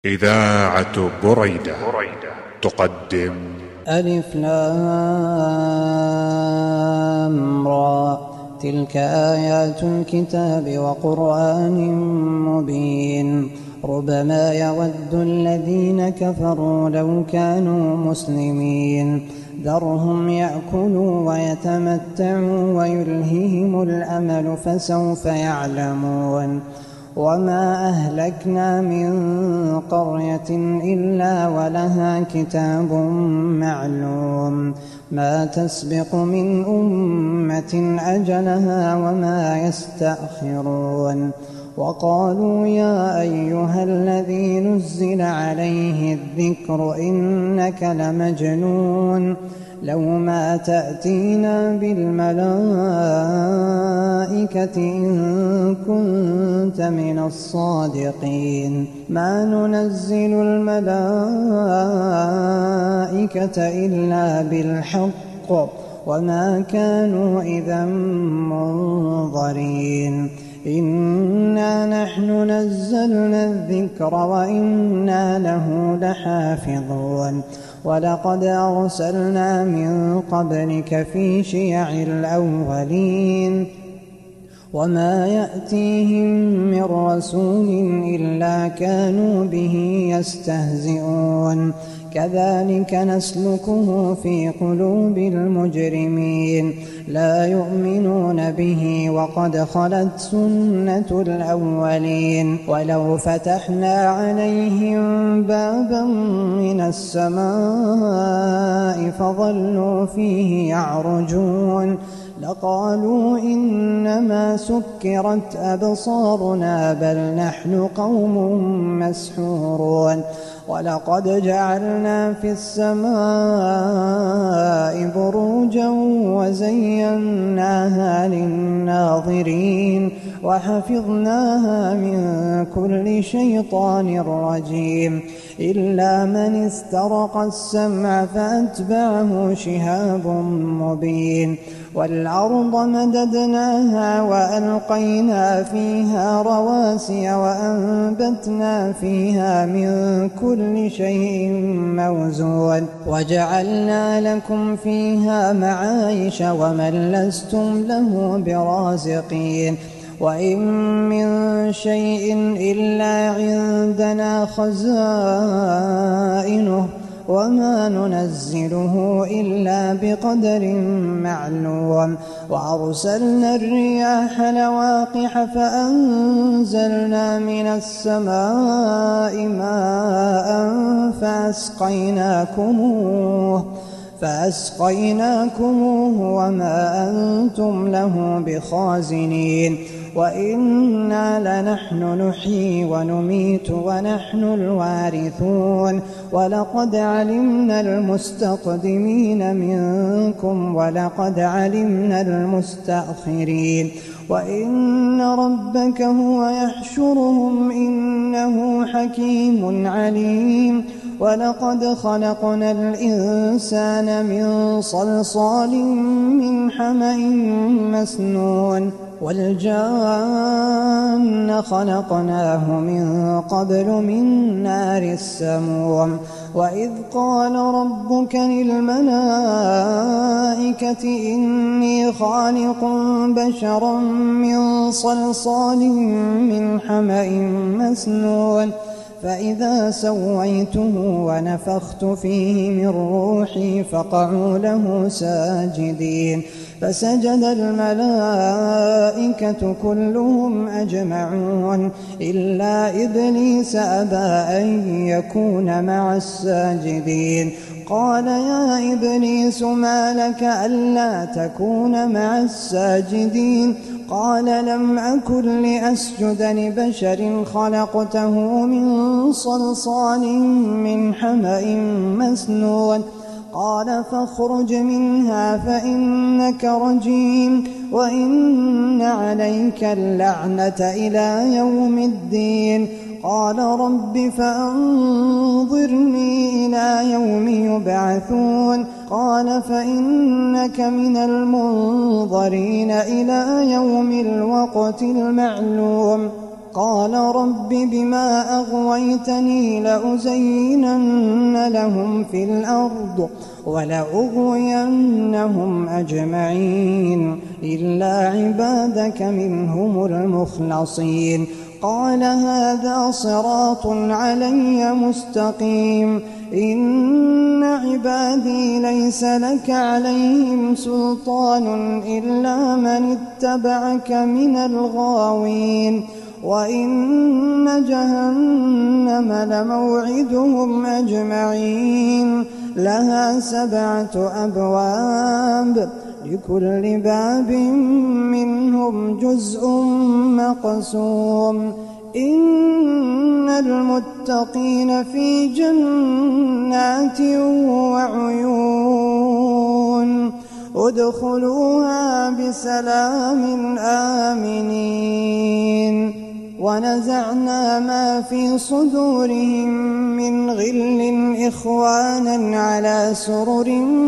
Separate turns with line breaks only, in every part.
إذاعة بريدة تقدم
ألف لام را. تلك آيات الكتاب وقرآن مبين. ربما يود الذين كفروا لو كانوا مسلمين. ذرهم يأكلوا ويتمتعوا ويلههم الأمل فسوف يعلمون. وما أهلكنا من قرية إلا ولها كتاب معلوم ما تسبق من أمة أجلها وما يستأخرون. وقالوا يا أيها الذي نزل عليه الذكر إنك لمجنون لو ما تأتينا بالملائكة إن كنت من الصادقين. ما ننزل الملائكة إلا بالحق وما كانوا إذا منظرين. إنا نحن نزلنا الذكر وإنا له لحافظون. ولقد أرسلنا من قبلك في شيع الأولين وما يأتيهم من رسول إلا كانوا به يستهزئون. كذلك نسلكه في قلوب المجرمين لا يؤمنون به وقد خلت سنة الأولين. ولو فتحنا عليهم بابا من السماء فظلوا فيه يعرجون لقالوا إنما سكرت أبصارنا بل نحن قوم مسحورون. ولقد جعلنا في السماء بروجا وزيناها للناظرين وحفظناها من كل شيطان رجيم إلا من استرق السمع فأتبعه شهاب مبين. والأرض مددناها وألقينا فيها رواسي وأنبتنا فيها من كل شيء موزون وجعلنا لكم فيها معايش ومن لستم له برازقين. وإن من شيء إلا عندنا خزائنه وما ننزله إلا بقدر معلوم. وأرسلنا الرياح لواقح فأنزلنا من السماء ماء فأسقيناكموه وما أنتم له بخازنين. وإنا لنحن نحيي ونميت ونحن الوارثون. ولقد علمنا المستقدمين منكم ولقد علمنا المستأخرين. وإن ربك هو يحشرهم إنه حكيم عليم. ولقد خلقنا الإنسان من صلصال من حمأ مسنون والجان خلقناه من قبل من نار السموم. وإذ قال ربك للملائكة إني خالق بشرا من صلصال من حمأ مسنون فإذا سويته ونفخت فيه من روحي فقعوا له ساجدين. فسجد الملائكة كلهم أجمعون إلا إبليس أبى أن يكون مع الساجدين. قال يا إبليس ما لك ألا تكون مع الساجدين؟ قال لم أكن لأسجد لبشر خلقته من صلصال من حمأ مسنون. قال فاخرج منها فإنك رجيم وإن عليك اللعنة إلى يوم الدين. قال رب فأنظرني إلى يوم يبعثون. قال فإنك من المنظرين إلى يوم الوقت المعلوم. قال رب بما أغويتني لأزينن لهم في الأرض ولأغوينهم أجمعين إلا عبادك منهم المخلصين قال هذا صراط علي مستقيم إن عبادي ليس لك عليهم سلطان إلا من اتبعك من الغاوين وإن جهنم لموعدهم أجمعين لها 7 أبواب لكل باب منهم جزء مقسوم إن المتقين في جنات وعيون ادخلوها بسلام آمنين ونزعنا ما في صدورهم من غل إخوانا على سرر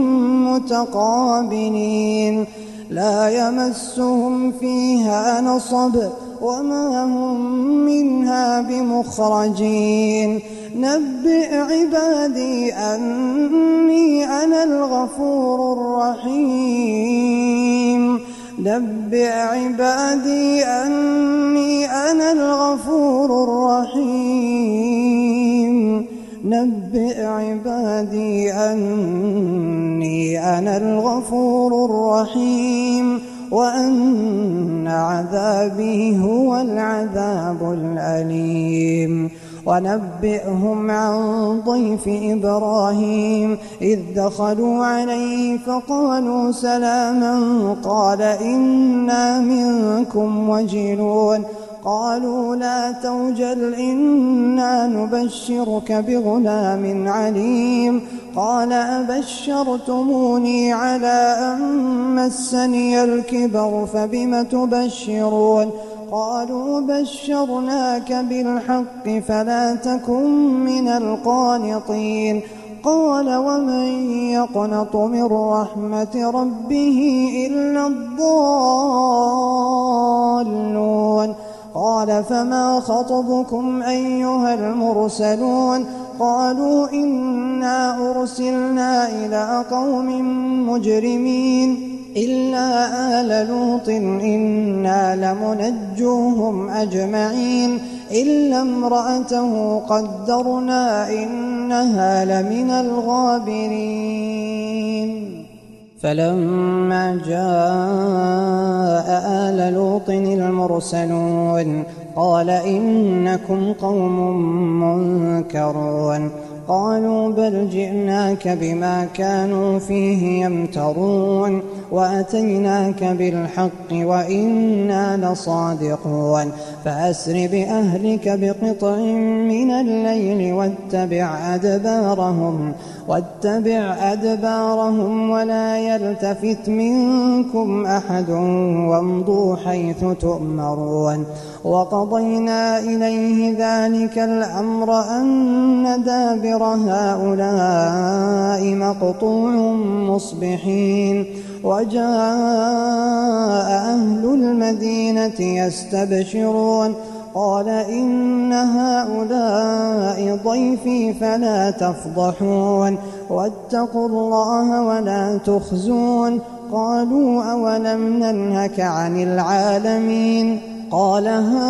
متقابلين لا يمسهم فيها نصب وما هم منها بمخرجين نبئ عبادي أني أنا الغفور الرحيم نبئ عبادي أني أنا الغفور الرحيم نبئ عبادي أني أنا الغفور الرحيم وأن عذابي هو العذاب الأليم ونبئهم عن ضيف إبراهيم إذ دخلوا عليه فقالوا سلاما قال إنا منكم وجلون قالوا لا توجل إنا نبشرك بغلام عليم قال أبشرتموني على أن مسني الكبر فبم تبشرون قالوا بشرناك بالحق فلا تكن من القانطين قال ومن يقنط من رحمة ربه إلا الضالون قال فما خطبكم أيها المرسلون قالوا إنا أرسلنا إلى قوم مجرمين إلا آل لوط إنا لمنجوهم أجمعين إلا امرأته قدرنا إنها لمن الغابرين فلما جاء آل لوط المرسلون قال إنكم قوم منكرون قالوا بل جئناك بما كانوا فيه يمترون وأتيناك بالحق وإنا لصادقون فأسر بأهلك بقطع من الليل واتبع أدبارهم ولا يلتفت منكم أحد وامضوا حيث تؤمرون وقضينا إليه ذلك الأمر أن دابر هؤلاء مقطوع مصبحين وجاء أهل المدينة يستبشرون قال إن هؤلاء ضيفي فلا تفضحون واتقوا الله ولا تخزون قالوا أولم ننهك عن العالمين قال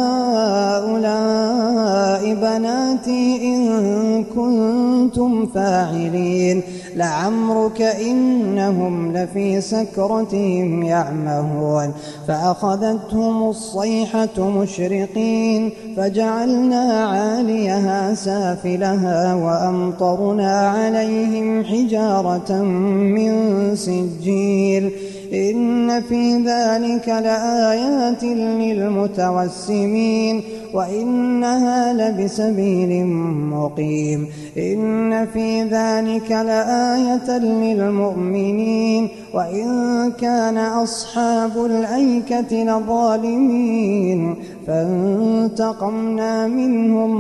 هؤلاء بناتي إن كنتم فاعلين لعمرك إنهم لفي سكرتهم يعمهون فأخذتهم الصيحة مشرقين فجعلنا عاليها سافلها وأمطرنا عليهم حجارة من سجيل إن في ذلك لآيات للمتوسمين وإنها لبسبيل مقيم إن في ذلك لآية للمؤمنين وإن كان أصحاب الأيكة لظالمين فانتقمنا منهم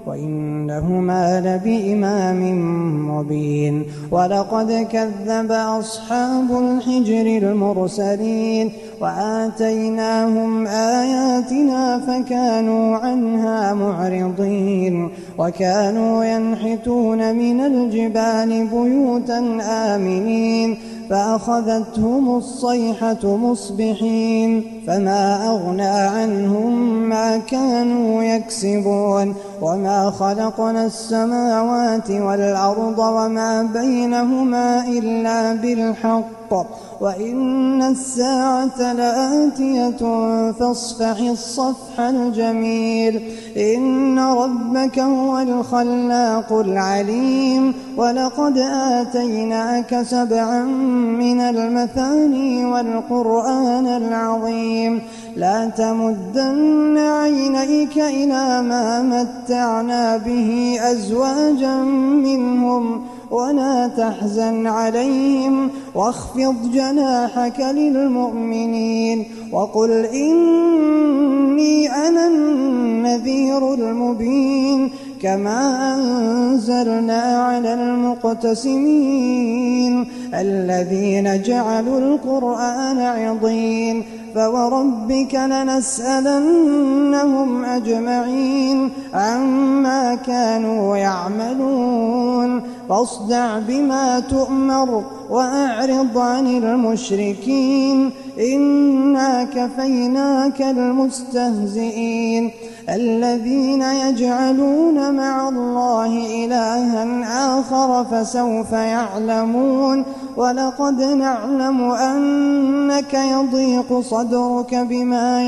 وإنهما لبإمام مبين ولقد كذب أصحاب الحجر المرسلين وآتيناهم آياتنا فكانوا عنها معرضين وكانوا ينحتون من الجبال بيوتا آمنين فأخذتهم الصيحة مصبحين فما أغنى عنهم ما كانوا يكسبون وما خلقنا السماوات والأرض وما بينهما إلا بالحق وإن الساعة لآتية فاصفح الصفح الجميل إن ربك هو الخلاق العليم ولقد آتيناك 7 من المثاني والقرآن العظيم لا تمدن عينيك إلى ما متعنا به أزواجا منهم ولا تحزن عليهم واخفض جناحك للمؤمنين وقل إني أنا النذير المبين كما أنزلنا على المقتسمين الذين جعلوا القرآن عضين فوربك لنسألنهم أجمعين عما كانوا يعملون فاصدع بما تؤمر وأعرض عن المشركين إنا كفيناك المستهزئين الذين يجعلون مع الله إلها آخر فسوف يعلمون ولقد نعلم أنك يضيق صدرك بما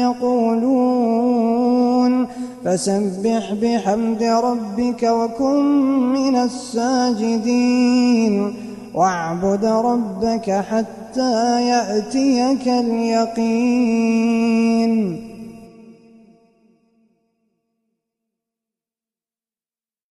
يقولون فسبح بحمد ربك وكن من الساجدين واعبد ربك حتى يأتيك اليقين